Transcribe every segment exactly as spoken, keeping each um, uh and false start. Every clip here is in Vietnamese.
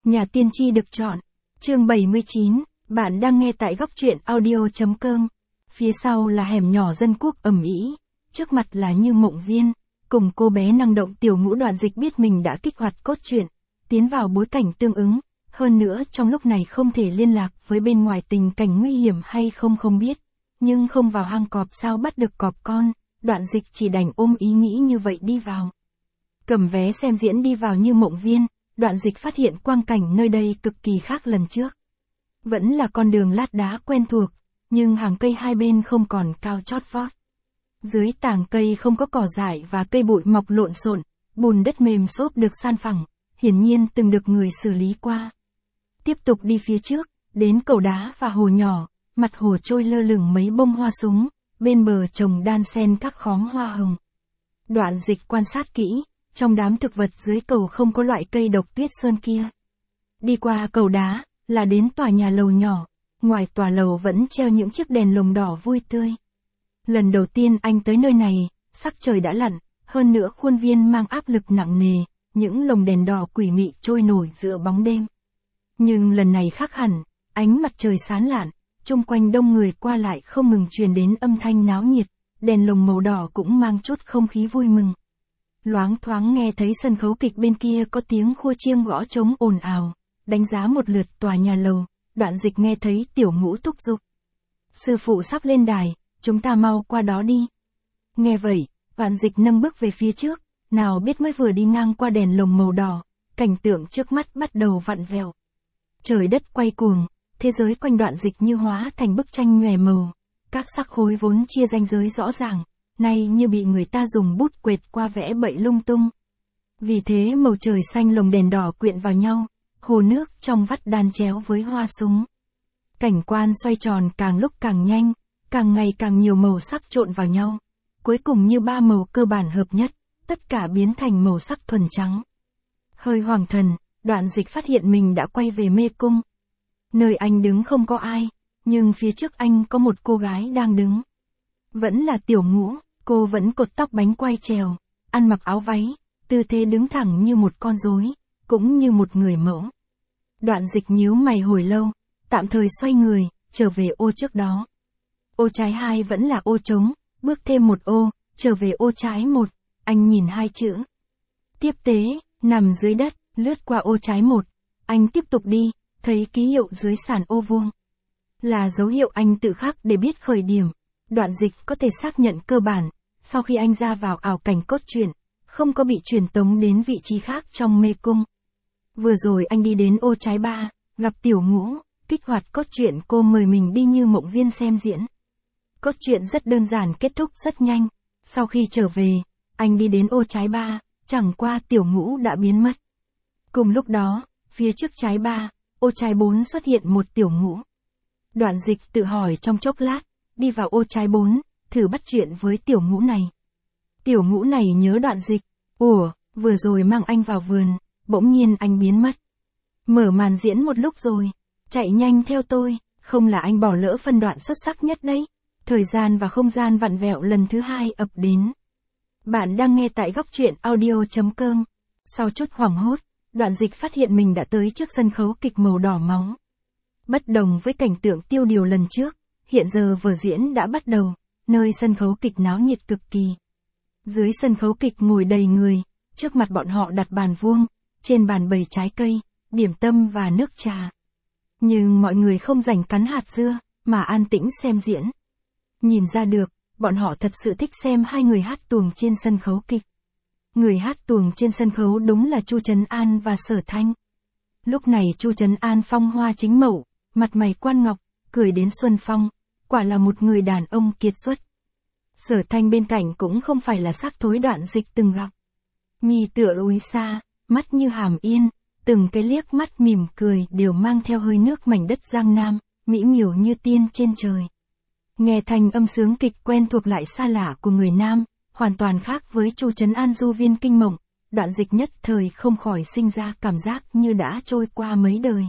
Nhà tiên tri được chọn. Chương bảy mươi chín, bạn đang nghe tại góc truyện audio.com. Phía sau là hẻm nhỏ dân quốc ầm ĩ, trước mặt là Như Mộng Viên, cùng cô bé năng động Tiểu Ngũ. Đoạn Dịch biết mình đã kích hoạt cốt truyện, tiến vào bối cảnh tương ứng, hơn nữa trong lúc này không thể liên lạc với bên ngoài, tình cảnh nguy hiểm hay không không biết, nhưng không vào hang cọp sao bắt được cọp con. Đoạn Dịch chỉ đành ôm ý nghĩ như vậy đi vào. Cầm vé xem diễn đi vào Như Mộng Viên, Đoạn Dịch phát hiện quang cảnh nơi đây cực kỳ khác lần trước. Vẫn là con đường lát đá quen thuộc, nhưng hàng cây hai bên không còn cao chót vót. Dưới tàng cây không có cỏ dại và cây bụi mọc lộn xộn, bùn đất mềm xốp được san phẳng, hiển nhiên từng được người xử lý qua. Tiếp tục đi phía trước, đến cầu đá và hồ nhỏ, mặt hồ trôi lơ lửng mấy bông hoa súng, bên bờ trồng đan xen các khóm hoa hồng. Đoạn Dịch quan sát kỹ, trong đám thực vật dưới cầu không có loại cây độc tuyết sơn kia. Đi qua cầu đá, là đến tòa nhà lầu nhỏ, ngoài tòa lầu vẫn treo những chiếc đèn lồng đỏ vui tươi. Lần đầu tiên anh tới nơi này, sắc trời đã lặn, hơn nữa khuôn viên mang áp lực nặng nề, những lồng đèn đỏ quỷ mị trôi nổi giữa bóng đêm. Nhưng lần này khác hẳn, ánh mặt trời sáng lạn, chung quanh đông người qua lại không ngừng truyền đến âm thanh náo nhiệt, đèn lồng màu đỏ cũng mang chút không khí vui mừng. Loáng thoáng nghe thấy sân khấu kịch bên kia có tiếng khua chiêng gõ trống ồn ào, đánh giá một lượt tòa nhà lầu, Đoạn Dịch nghe thấy Tiểu Ngũ thúc giục. Sư phụ sắp lên đài, chúng ta mau qua đó đi. Nghe vậy, Đoạn Dịch nâng bước về phía trước, nào biết mới vừa đi ngang qua đèn lồng màu đỏ, cảnh tượng trước mắt bắt đầu vặn vẹo. Trời đất quay cuồng, thế giới quanh Đoạn Dịch như hóa thành bức tranh nhòe màu, các sắc khối vốn chia ranh giới rõ ràng, nay như bị người ta dùng bút quệt qua vẽ bậy lung tung. Vì thế màu trời xanh lồng đèn đỏ quyện vào nhau, hồ nước trong vắt đan chéo với hoa súng. Cảnh quan xoay tròn càng lúc càng nhanh, càng ngày càng nhiều màu sắc trộn vào nhau, cuối cùng như ba màu cơ bản hợp nhất, tất cả biến thành màu sắc thuần trắng. Hơi hoàng thần, Đoạn Dịch phát hiện mình đã quay về mê cung. Nơi anh đứng không có ai, nhưng phía trước anh có một cô gái đang đứng. Vẫn là Tiểu Ngũ, cô vẫn cột tóc bánh quai trèo, ăn mặc áo váy, tư thế đứng thẳng như một con rối, cũng như một người mẫu. Đoạn Dịch nhíu mày hồi lâu, tạm thời xoay người, trở về ô trước đó. Ô trái hai vẫn là ô trống, bước thêm một ô, trở về ô trái một, anh nhìn hai chữ. Tiếp tế, nằm dưới đất, lướt qua ô trái một, anh tiếp tục đi, thấy ký hiệu dưới sàn ô vuông. Là dấu hiệu anh tự khắc để biết khởi điểm. Đoạn Dịch có thể xác nhận cơ bản, sau khi anh ra vào ảo cảnh cốt truyện, không có bị truyền tống đến vị trí khác trong mê cung. Vừa rồi anh đi đến ô trái ba, gặp Tiểu Ngũ, kích hoạt cốt truyện, cô mời mình đi Như Mộng Viên xem diễn. Cốt truyện rất đơn giản, kết thúc rất nhanh. Sau khi trở về, anh đi đến ô trái ba, chẳng qua Tiểu Ngũ đã biến mất. Cùng lúc đó, phía trước trái ba, ô trái bốn xuất hiện một Tiểu Ngũ. Đoạn Dịch tự hỏi trong chốc lát, đi vào ô trái bốn, thử bắt chuyện với Tiểu Ngũ này. Tiểu Ngũ này nhớ Đoạn Dịch, ủa, vừa rồi mang anh vào vườn, bỗng nhiên anh biến mất. Mở màn diễn một lúc rồi, chạy nhanh theo tôi, không là anh bỏ lỡ phân đoạn xuất sắc nhất đấy. Thời gian và không gian vặn vẹo lần thứ hai ập đến. Bạn đang nghe tại góc truyện audio.com. Sau chút hoảng hốt, Đoạn Dịch phát hiện mình đã tới trước sân khấu kịch màu đỏ máu. Bất đồng với cảnh tượng tiêu điều lần trước, hiện giờ vở diễn đã bắt đầu, nơi sân khấu kịch náo nhiệt cực kỳ. Dưới sân khấu kịch ngồi đầy người, trước mặt bọn họ đặt bàn vuông, trên bàn bày trái cây, điểm tâm và nước trà. Nhưng mọi người không rảnh cắn hạt dưa, mà an tĩnh xem diễn. Nhìn ra được, bọn họ thật sự thích xem hai người hát tuồng trên sân khấu kịch. Người hát tuồng trên sân khấu đúng là Chu Trấn An và Sở Thanh. Lúc này Chu Trấn An phong hoa chính mậu, mặt mày quan ngọc, cười đến xuân phong, quả là một người đàn ông kiệt xuất. Sở Thanh bên cạnh cũng không phải là xác thối Đoạn Dịch từng gặp. Mi tựa núi xa, mắt như hàm yên, từng cái liếc mắt mỉm cười đều mang theo hơi nước mảnh đất Giang Nam, mỹ miều như tiên trên trời. Nghe thanh âm sướng kịch quen thuộc lại xa lạ của người Nam, hoàn toàn khác với Chu Trấn An du viên kinh mộng, Đoạn Dịch nhất thời không khỏi sinh ra cảm giác như đã trôi qua mấy đời.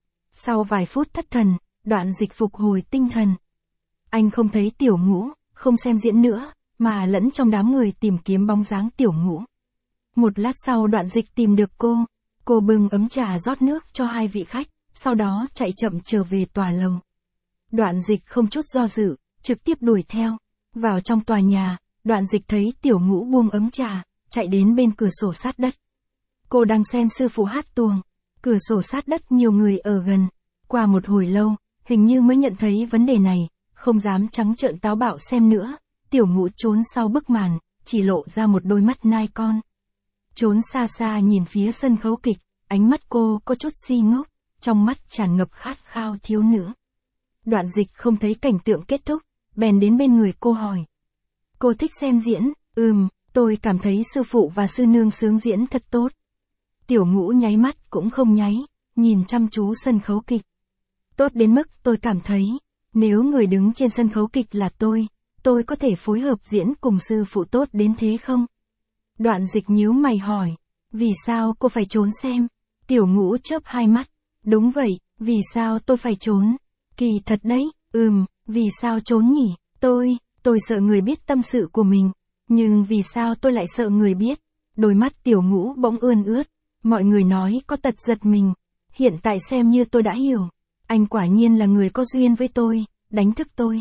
Sau vài phút thất thần, Đoạn Dịch phục hồi tinh thần. Anh không thấy Tiểu Ngũ, không xem diễn nữa, mà lẫn trong đám người tìm kiếm bóng dáng Tiểu Ngũ. Một lát sau Đoạn Dịch tìm được cô, Cô bưng ấm trà rót nước cho hai vị khách, sau đó chạy chậm trở về tòa lầu. Đoạn Dịch không chút do dự, trực tiếp đuổi theo. Vào trong tòa nhà, Đoạn Dịch thấy Tiểu Ngũ buông ấm trà, chạy đến bên cửa sổ sát đất. Cô đang xem sư phụ hát tuồng. Cửa sổ sát đất nhiều người ở gần. Qua một hồi lâu, hình như mới nhận thấy vấn đề này, không dám trắng trợn táo bạo xem nữa. Tiểu Ngũ trốn sau bức màn, chỉ lộ ra một đôi mắt nai con. Trốn xa xa nhìn phía sân khấu kịch, ánh mắt cô có chút si ngốc, trong mắt tràn ngập khát khao thiếu nữ. Đoạn Dịch không thấy cảnh tượng kết thúc, bèn đến bên người cô hỏi. Cô thích xem diễn? Ừm, tôi cảm thấy sư phụ và sư nương sướng diễn thật tốt. Tiểu Ngũ nháy mắt cũng không nháy, nhìn chăm chú sân khấu kịch. Tốt đến mức tôi cảm thấy, nếu người đứng trên sân khấu kịch là tôi, tôi có thể phối hợp diễn cùng sư phụ tốt đến thế không? Đoạn Dịch nhíu mày hỏi, vì sao cô phải trốn xem? Tiểu Ngũ chớp hai mắt, đúng vậy, vì sao tôi phải trốn? Kỳ thật đấy, ừm, vì sao trốn nhỉ? Tôi, tôi sợ người biết tâm sự của mình, nhưng vì sao tôi lại sợ người biết? Đôi mắt Tiểu Ngũ bỗng ươn ướt, mọi người nói có tật giật mình, hiện tại xem như tôi đã hiểu, anh quả nhiên là người có duyên với tôi, đánh thức tôi.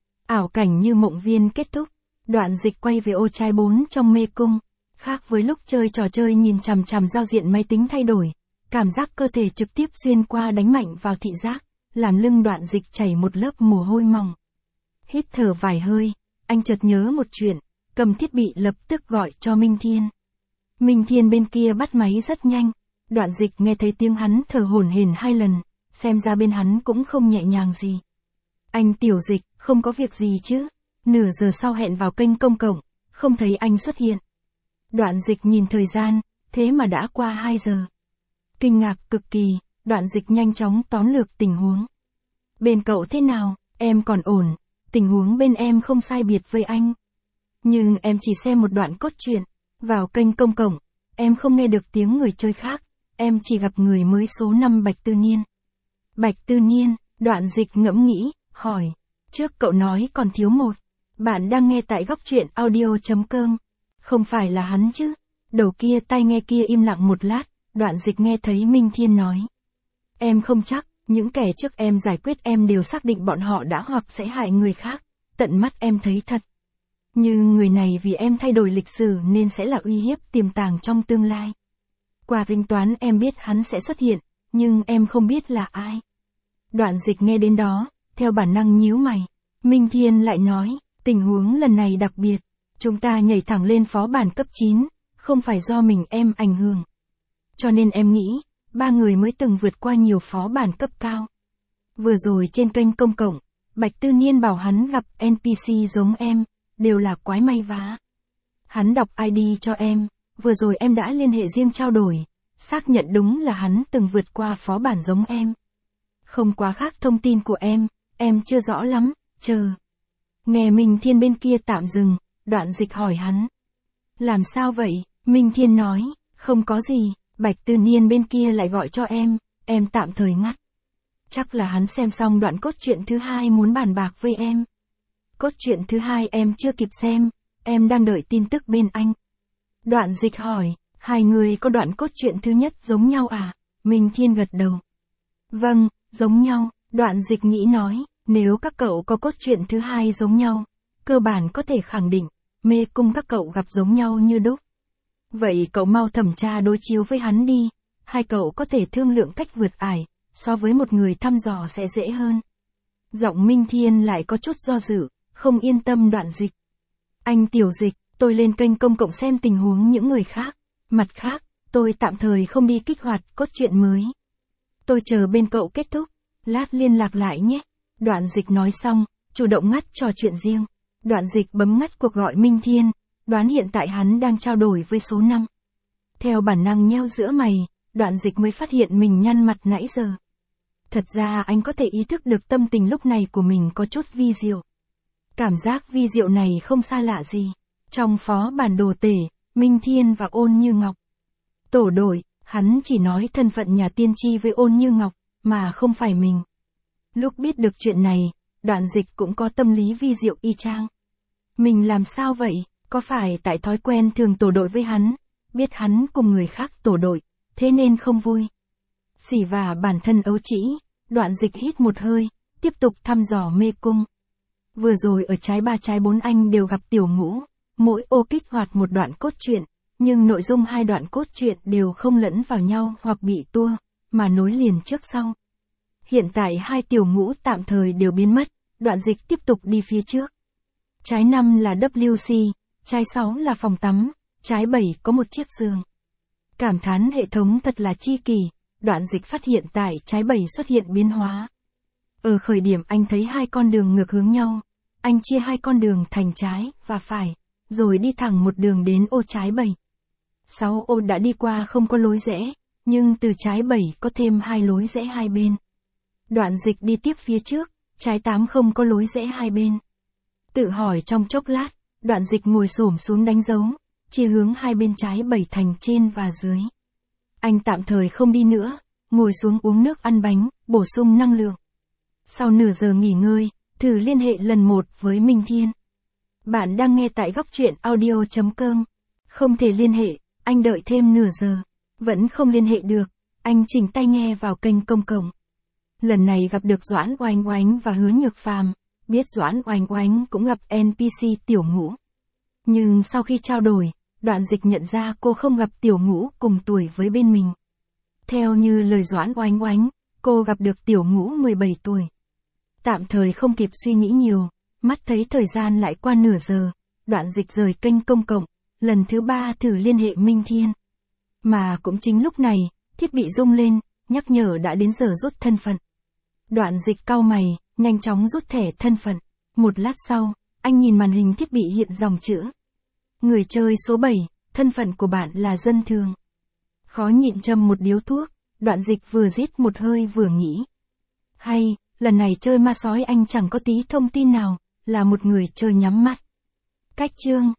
Ảo cảnh như mộng viên kết thúc, Đoạn Dịch quay về ô trai bốn trong mê cung. Khác với lúc chơi trò chơi nhìn chằm chằm giao diện máy tính thay đổi, cảm giác cơ thể trực tiếp xuyên qua đánh mạnh vào thị giác, làm lưng Đoạn Dịch chảy một lớp mồ hôi mỏng. Hít thở vài hơi, anh chợt nhớ một chuyện, cầm thiết bị lập tức gọi cho Minh Thiên. Minh Thiên bên kia bắt máy rất nhanh, Đoạn Dịch nghe thấy tiếng hắn thở hổn hển hai lần, xem ra bên hắn cũng không nhẹ nhàng gì. Anh Tiểu Dịch, không có việc gì chứ? Nửa giờ sau hẹn vào kênh công cộng, không thấy anh xuất hiện. Đoạn Dịch nhìn thời gian, thế mà đã qua hai giờ. Kinh ngạc cực kỳ, Đoạn Dịch nhanh chóng tóm lược tình huống. Bên cậu thế nào, em còn ổn, tình huống bên em không sai biệt với anh. Nhưng em chỉ xem một đoạn cốt truyện, vào kênh công cộng, em không nghe được tiếng người chơi khác, em chỉ gặp người mới số năm Bạch Tư Niên. Bạch Tư Niên, Đoạn Dịch ngẫm nghĩ, hỏi, trước cậu nói còn thiếu một, bạn đang nghe tại góc truyện audio chấm com. Không phải là hắn chứ? Đầu kia tai nghe kia im lặng một lát, Đoạn Dịch nghe thấy Minh Thiên nói. Em không chắc, những kẻ trước em giải quyết em đều xác định bọn họ đã hoặc sẽ hại người khác, tận mắt em thấy thật. Nhưng người này vì em thay đổi lịch sử nên sẽ là uy hiếp tiềm tàng trong tương lai. Qua tính toán em biết hắn sẽ xuất hiện, nhưng em không biết là ai. Đoạn Dịch nghe đến đó, theo bản năng nhíu mày. Minh Thiên lại nói, tình huống lần này đặc biệt. Chúng ta nhảy thẳng lên phó bản cấp chín, không phải do mình em ảnh hưởng. Cho nên em nghĩ, ba người mới từng vượt qua nhiều phó bản cấp cao. Vừa rồi trên kênh công cộng, Bạch Tư Niên bảo hắn gặp en pê xê giống em, đều là quái may vá. Hắn đọc i đê cho em, vừa rồi em đã liên hệ riêng trao đổi, xác nhận đúng là hắn từng vượt qua phó bản giống em. Không quá khác thông tin của em, em chưa rõ lắm, chờ. Nghe Minh Thiên bên kia tạm dừng. Đoạn Dịch hỏi hắn. Làm sao vậy? Minh Thiên nói, không có gì, Bạch Tư Niên bên kia lại gọi cho em, em tạm thời ngắt. Chắc là hắn xem xong đoạn cốt truyện thứ hai muốn bàn bạc với em. Cốt truyện thứ hai em chưa kịp xem, em đang đợi tin tức bên anh. Đoạn Dịch hỏi, hai người có đoạn cốt truyện thứ nhất giống nhau à? Minh Thiên gật đầu. Vâng, giống nhau, Đoạn Dịch nghĩ nói, nếu các cậu có cốt truyện thứ hai giống nhau, cơ bản có thể khẳng định, mê cung các cậu gặp giống nhau như đúc. Vậy cậu mau thẩm tra đối chiếu với hắn đi, hai cậu có thể thương lượng cách vượt ải, so với một người thăm dò sẽ dễ hơn. Giọng Minh Thiên lại có chút do dự, không yên tâm Đoạn Dịch. Anh Tiểu Dịch, tôi lên kênh công cộng xem tình huống những người khác, mặt khác, tôi tạm thời không đi kích hoạt cốt truyện mới. Tôi chờ bên cậu kết thúc, lát liên lạc lại nhé. Đoạn Dịch nói xong, chủ động ngắt trò chuyện riêng. Đoạn Dịch bấm ngắt cuộc gọi Minh Thiên, đoán hiện tại hắn đang trao đổi với số năm. Theo bản năng nheo giữa mày, Đoạn Dịch mới phát hiện mình nhăn mặt nãy giờ. Thật ra anh có thể ý thức được tâm tình lúc này của mình có chút vi diệu. Cảm giác vi diệu này không xa lạ gì. Trong phó bản đồ tể, Minh Thiên và Ôn Như Ngọc. Tổ đội, hắn chỉ nói thân phận nhà tiên tri với Ôn Như Ngọc, mà không phải mình. Lúc biết được chuyện này, Đoạn Dịch cũng có tâm lý vi diệu y chang. Mình làm sao vậy? Có phải tại thói quen thường tổ đội với hắn, biết hắn cùng người khác tổ đội, thế nên không vui. Xỉ vả bản thân ấu trĩ, Đoạn Dịch hít một hơi, tiếp tục thăm dò mê cung. Vừa rồi ở trái ba trái bốn anh đều gặp Tiểu Ngũ, mỗi ô kích hoạt một đoạn cốt truyện, nhưng nội dung hai đoạn cốt truyện đều không lẫn vào nhau hoặc bị tua, mà nối liền trước sau. Hiện tại hai Tiểu Ngũ tạm thời đều biến mất, Đoạn Dịch tiếp tục đi phía trước. Trái năm là W C, trái sáu là phòng tắm, trái bảy có một chiếc giường. Cảm thán hệ thống thật là chi kỳ, Đoạn Dịch phát hiện tại trái bảy xuất hiện biến hóa. Ở khởi điểm anh thấy hai con đường ngược hướng nhau, anh chia hai con đường thành trái và phải, rồi đi thẳng một đường đến ô trái bảy. Sáu ô đã đi qua không có lối rẽ, nhưng từ trái bảy có thêm hai lối rẽ hai bên. Đoạn Dịch đi tiếp phía trước, trái tám không có lối rẽ hai bên. Tự hỏi trong chốc lát, Đoạn Dịch ngồi xổm xuống đánh dấu, chia hướng hai bên trái bảy thành trên và dưới. Anh tạm thời không đi nữa, ngồi xuống uống nước ăn bánh, bổ sung năng lượng. Sau nửa giờ nghỉ ngơi, thử liên hệ lần một với Minh Thiên. Bạn đang nghe tại góc truyện audio chấm com. Không thể liên hệ, anh đợi thêm nửa giờ. Vẫn không liên hệ được, anh chỉnh tai nghe vào kênh công cộng. Lần này gặp được Doãn Oanh Oánh và Hứa Nhược Phàm, biết Doãn Oanh Oánh cũng gặp en pê xê Tiểu Ngũ. Nhưng sau khi trao đổi, Đoạn Dịch nhận ra cô không gặp Tiểu Ngũ cùng tuổi với bên mình. Theo như lời Doãn Oanh Oánh, cô gặp được Tiểu Ngũ mười bảy tuổi. Tạm thời không kịp suy nghĩ nhiều, mắt thấy thời gian lại qua nửa giờ, Đoạn Dịch rời kênh công cộng, lần thứ ba thử liên hệ Minh Thiên. Mà cũng chính lúc này, thiết bị rung lên, nhắc nhở đã đến giờ rút thân phận. Đoạn Dịch cau mày, nhanh chóng rút thẻ thân phận. Một lát sau, anh nhìn màn hình thiết bị hiện dòng chữ. Người chơi số bảy, thân phận của bạn là dân thường. Khó nhịn châm một điếu thuốc, Đoạn Dịch vừa rít một hơi vừa nghĩ. Hay, lần này chơi ma sói anh chẳng có tí thông tin nào, là một người chơi nhắm mắt. Cách chương